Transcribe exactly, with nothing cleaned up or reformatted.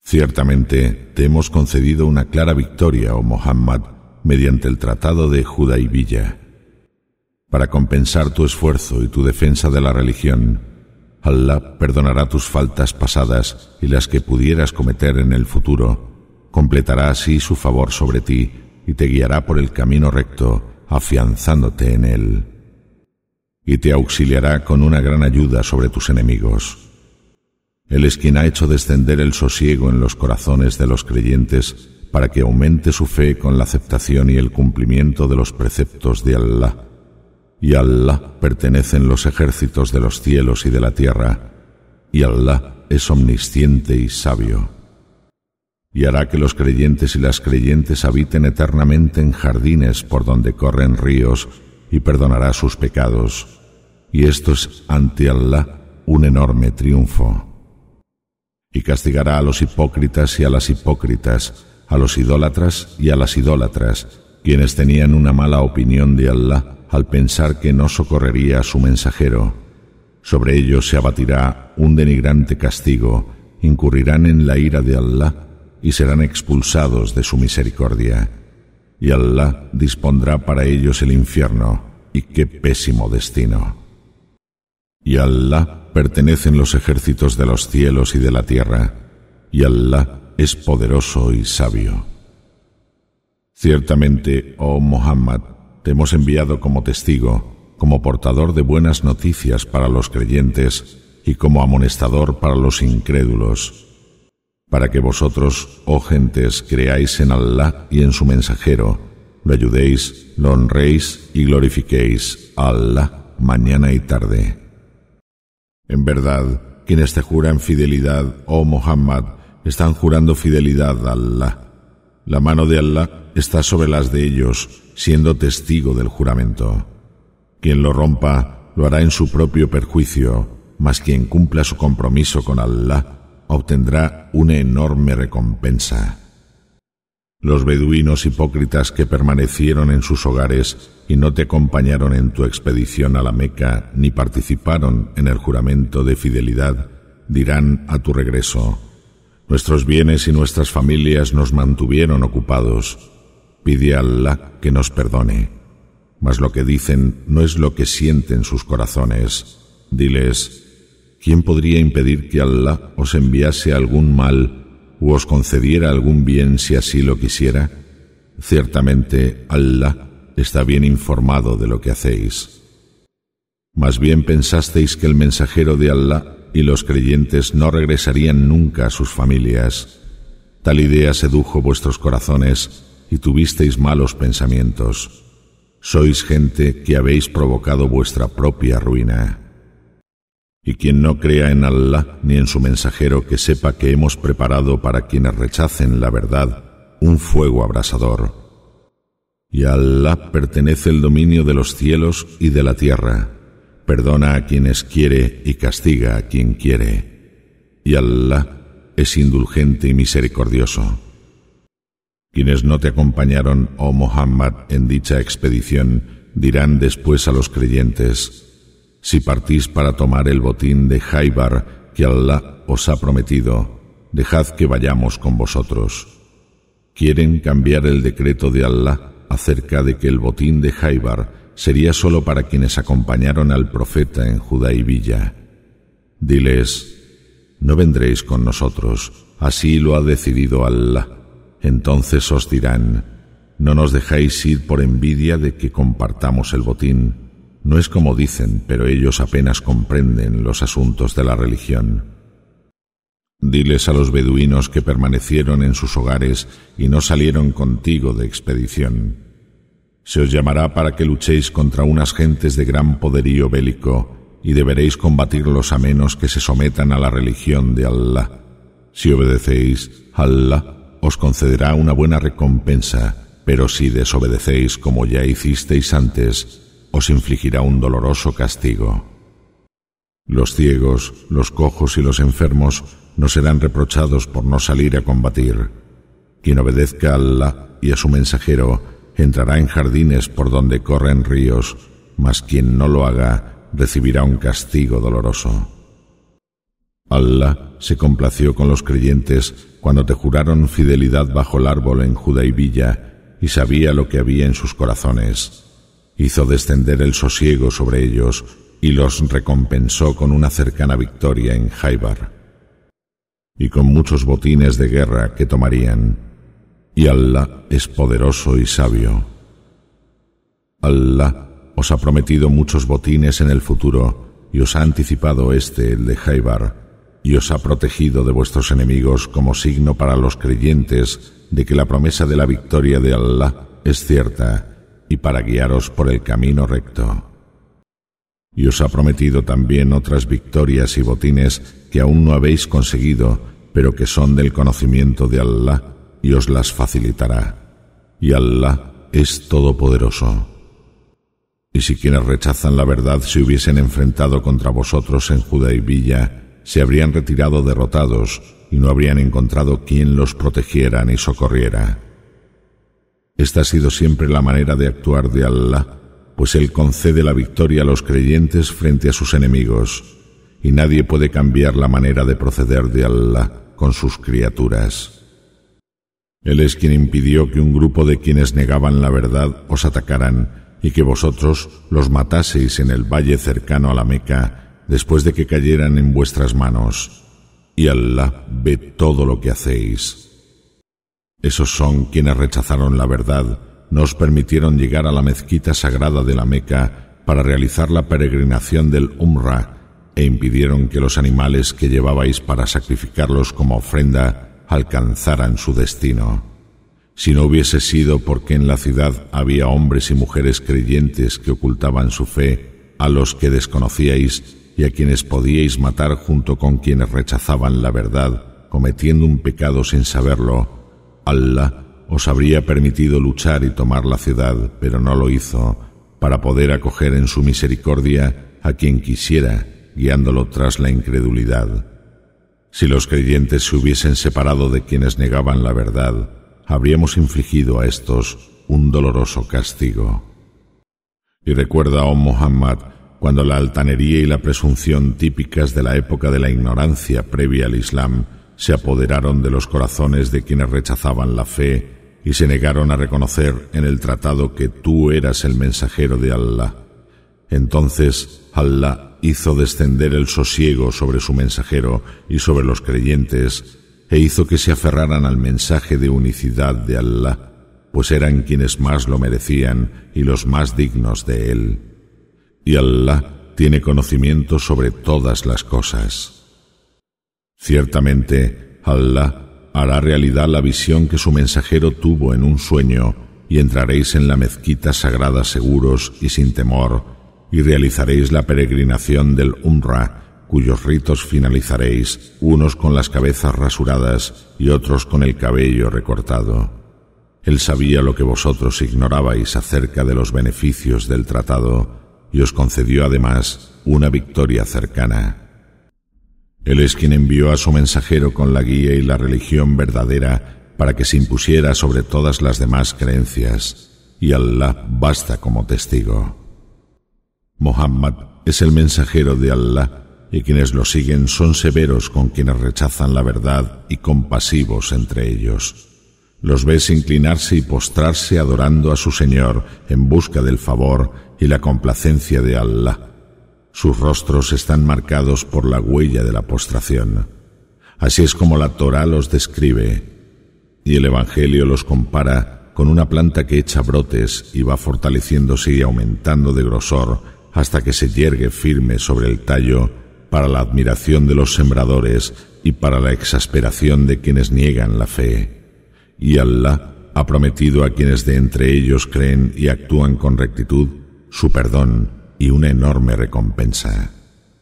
Ciertamente te hemos concedido una clara victoria, oh Muhammad, mediante el Tratado de Hudaybiyah. Para compensar tu esfuerzo y tu defensa de la religión, Allah perdonará tus faltas pasadas y las que pudieras cometer en el futuro, completará así su favor sobre ti y te guiará por el camino recto, afianzándote en él. Y te auxiliará con una gran ayuda sobre tus enemigos. Él es quien ha hecho descender el sosiego en los corazones de los creyentes para que aumente su fe con la aceptación y el cumplimiento de los preceptos de Allah. Y a Allah pertenecen los ejércitos de los cielos y de la tierra, y Allah es omnisciente y sabio. Y hará que los creyentes y las creyentes habiten eternamente en jardines por donde corren ríos, y perdonará sus pecados. Y esto es ante Allah un enorme triunfo. Y castigará a los hipócritas y a las hipócritas, a los idólatras y a las idólatras, quienes tenían una mala opinión de Allah al pensar que no socorrería a su mensajero. Sobre ellos se abatirá un denigrante castigo, incurrirán en la ira de Allah y serán expulsados de su misericordia. Y Allah dispondrá para ellos el infierno, y qué pésimo destino. Y a Allah pertenecen los ejércitos de los cielos y de la tierra, y Allah es poderoso y sabio. Ciertamente, oh Muhammad, te hemos enviado como testigo, como portador de buenas noticias para los creyentes y como amonestador para los incrédulos, para que vosotros, oh gentes, creáis en Allah y en su mensajero, lo ayudéis, lo honréis y glorifiquéis a Allah mañana y tarde. En verdad, quienes te juran fidelidad, oh Muhammad, están jurando fidelidad a Allah. La mano de Allah está sobre las de ellos, siendo testigo del juramento. Quien lo rompa lo hará en su propio perjuicio, mas quien cumpla su compromiso con Allah obtendrá una enorme recompensa. Los beduinos hipócritas que permanecieron en sus hogares y no te acompañaron en tu expedición a la Meca ni participaron en el juramento de fidelidad, dirán a tu regreso: nuestros bienes y nuestras familias nos mantuvieron ocupados. Pide a Allah que nos perdone. Mas lo que dicen no es lo que sienten sus corazones. Diles: ¿quién podría impedir que Allah os enviase algún mal o os concediera algún bien si así lo quisiera? Ciertamente Allah está bien informado de lo que hacéis. Más bien pensasteis que el mensajero de Allah y los creyentes no regresarían nunca a sus familias. Tal idea sedujo vuestros corazones y tuvisteis malos pensamientos. Sois gente que habéis provocado vuestra propia ruina. Y quien no crea en Allah ni en su mensajero, que sepa que hemos preparado para quienes rechacen la verdad un fuego abrasador. Y a Allah pertenece el dominio de los cielos y de la tierra. Perdona a quienes quiere y castiga a quien quiere. Y Allah es indulgente y misericordioso. Quienes no te acompañaron, oh Muhammad, en dicha expedición, dirán después a los creyentes: si partís para tomar el botín de Khaybar que Allah os ha prometido, dejad que vayamos con vosotros. Quieren cambiar el decreto de Allah acerca de que el botín de Khaybar sería solo para quienes acompañaron al profeta en Hudaybiyah. Diles: no vendréis con nosotros, así lo ha decidido Allah. Entonces os dirán: no nos dejáis ir por envidia de que compartamos el botín. No es como dicen, pero ellos apenas comprenden los asuntos de la religión. Diles a los beduinos que permanecieron en sus hogares y no salieron contigo de expedición: se os llamará para que luchéis contra unas gentes de gran poderío bélico y deberéis combatirlos a menos que se sometan a la religión de Allah. Si obedecéis, Allah os concederá una buena recompensa, pero si desobedecéis como ya hicisteis antes, os infligirá un doloroso castigo. Los ciegos, los cojos y los enfermos no serán reprochados por no salir a combatir. Quien obedezca a Allah y a su mensajero entrará en jardines por donde corren ríos, mas quien no lo haga recibirá un castigo doloroso. Allah se complació con los creyentes cuando te juraron fidelidad bajo el árbol en Hudaybiyah y sabía lo que había en sus corazones. Hizo descender el sosiego sobre ellos y los recompensó con una cercana victoria en Khaybar y con muchos botines de guerra que tomarían. Y Allah es poderoso y sabio. Allah os ha prometido muchos botines en el futuro y os ha anticipado este, el de Khaybar, y os ha protegido de vuestros enemigos como signo para los creyentes de que la promesa de la victoria de Allah es cierta y para guiaros por el camino recto. Y os ha prometido también otras victorias y botines que aún no habéis conseguido, pero que son del conocimiento de Allah, y os las facilitará. Y Allah es todopoderoso. Y si quienes rechazan la verdad se hubiesen enfrentado contra vosotros en Hudaybiyah, se habrían retirado derrotados y no habrían encontrado quien los protegiera ni socorriera. Esta ha sido siempre la manera de actuar de Allah, pues Él concede la victoria a los creyentes frente a sus enemigos, y nadie puede cambiar la manera de proceder de Allah con sus criaturas. Él es quien impidió que un grupo de quienes negaban la verdad os atacaran y que vosotros los mataseis en el valle cercano a la Meca después de que cayeran en vuestras manos, y Allah ve todo lo que hacéis. Esos son quienes rechazaron la verdad, no os permitieron llegar a la mezquita sagrada de la Meca para realizar la peregrinación del Umrah e impidieron que los animales que llevabais para sacrificarlos como ofrenda alcanzaran su destino. Si no hubiese sido porque en la ciudad había hombres y mujeres creyentes que ocultaban su fe a los que desconocíais y a quienes podíais matar junto con quienes rechazaban la verdad, cometiendo un pecado sin saberlo, Allah os habría permitido luchar y tomar la ciudad, pero no lo hizo, para poder acoger en su misericordia a quien quisiera, guiándolo tras la incredulidad. Si los creyentes se hubiesen separado de quienes negaban la verdad, habríamos infligido a estos un doloroso castigo. Y recuerda, oh Muhammad, cuando la altanería y la presunción típicas de la época de la ignorancia previa al Islam se apoderaron de los corazones de quienes rechazaban la fe y se negaron a reconocer en el tratado que tú eras el mensajero de Allah. Entonces Allah hizo descender el sosiego sobre su mensajero y sobre los creyentes e hizo que se aferraran al mensaje de unicidad de Allah, pues eran quienes más lo merecían y los más dignos de él. Y Allah tiene conocimiento sobre todas las cosas. Ciertamente, Allah hará realidad la visión que su mensajero tuvo en un sueño, y entraréis en la mezquita sagrada seguros y sin temor, y realizaréis la peregrinación del Umrah, cuyos ritos finalizaréis, unos con las cabezas rasuradas y otros con el cabello recortado. Él sabía lo que vosotros ignorabais acerca de los beneficios del tratado, y os concedió además una victoria cercana. Él es quien envió a su mensajero con la guía y la religión verdadera para que se impusiera sobre todas las demás creencias, y Allah basta como testigo. Muhammad es el mensajero de Allah, y quienes lo siguen son severos con quienes rechazan la verdad y compasivos entre ellos. Los ves inclinarse y postrarse adorando a su Señor en busca del favor y la complacencia de Allah. Sus rostros están marcados por la huella de la postración. Así es como la Torá los describe, y el Evangelio los compara con una planta que echa brotes y va fortaleciéndose y aumentando de grosor hasta que se yergue firme sobre el tallo para la admiración de los sembradores y para la exasperación de quienes niegan la fe. Y Allah ha prometido a quienes de entre ellos creen y actúan con rectitud su perdón y una enorme recompensa.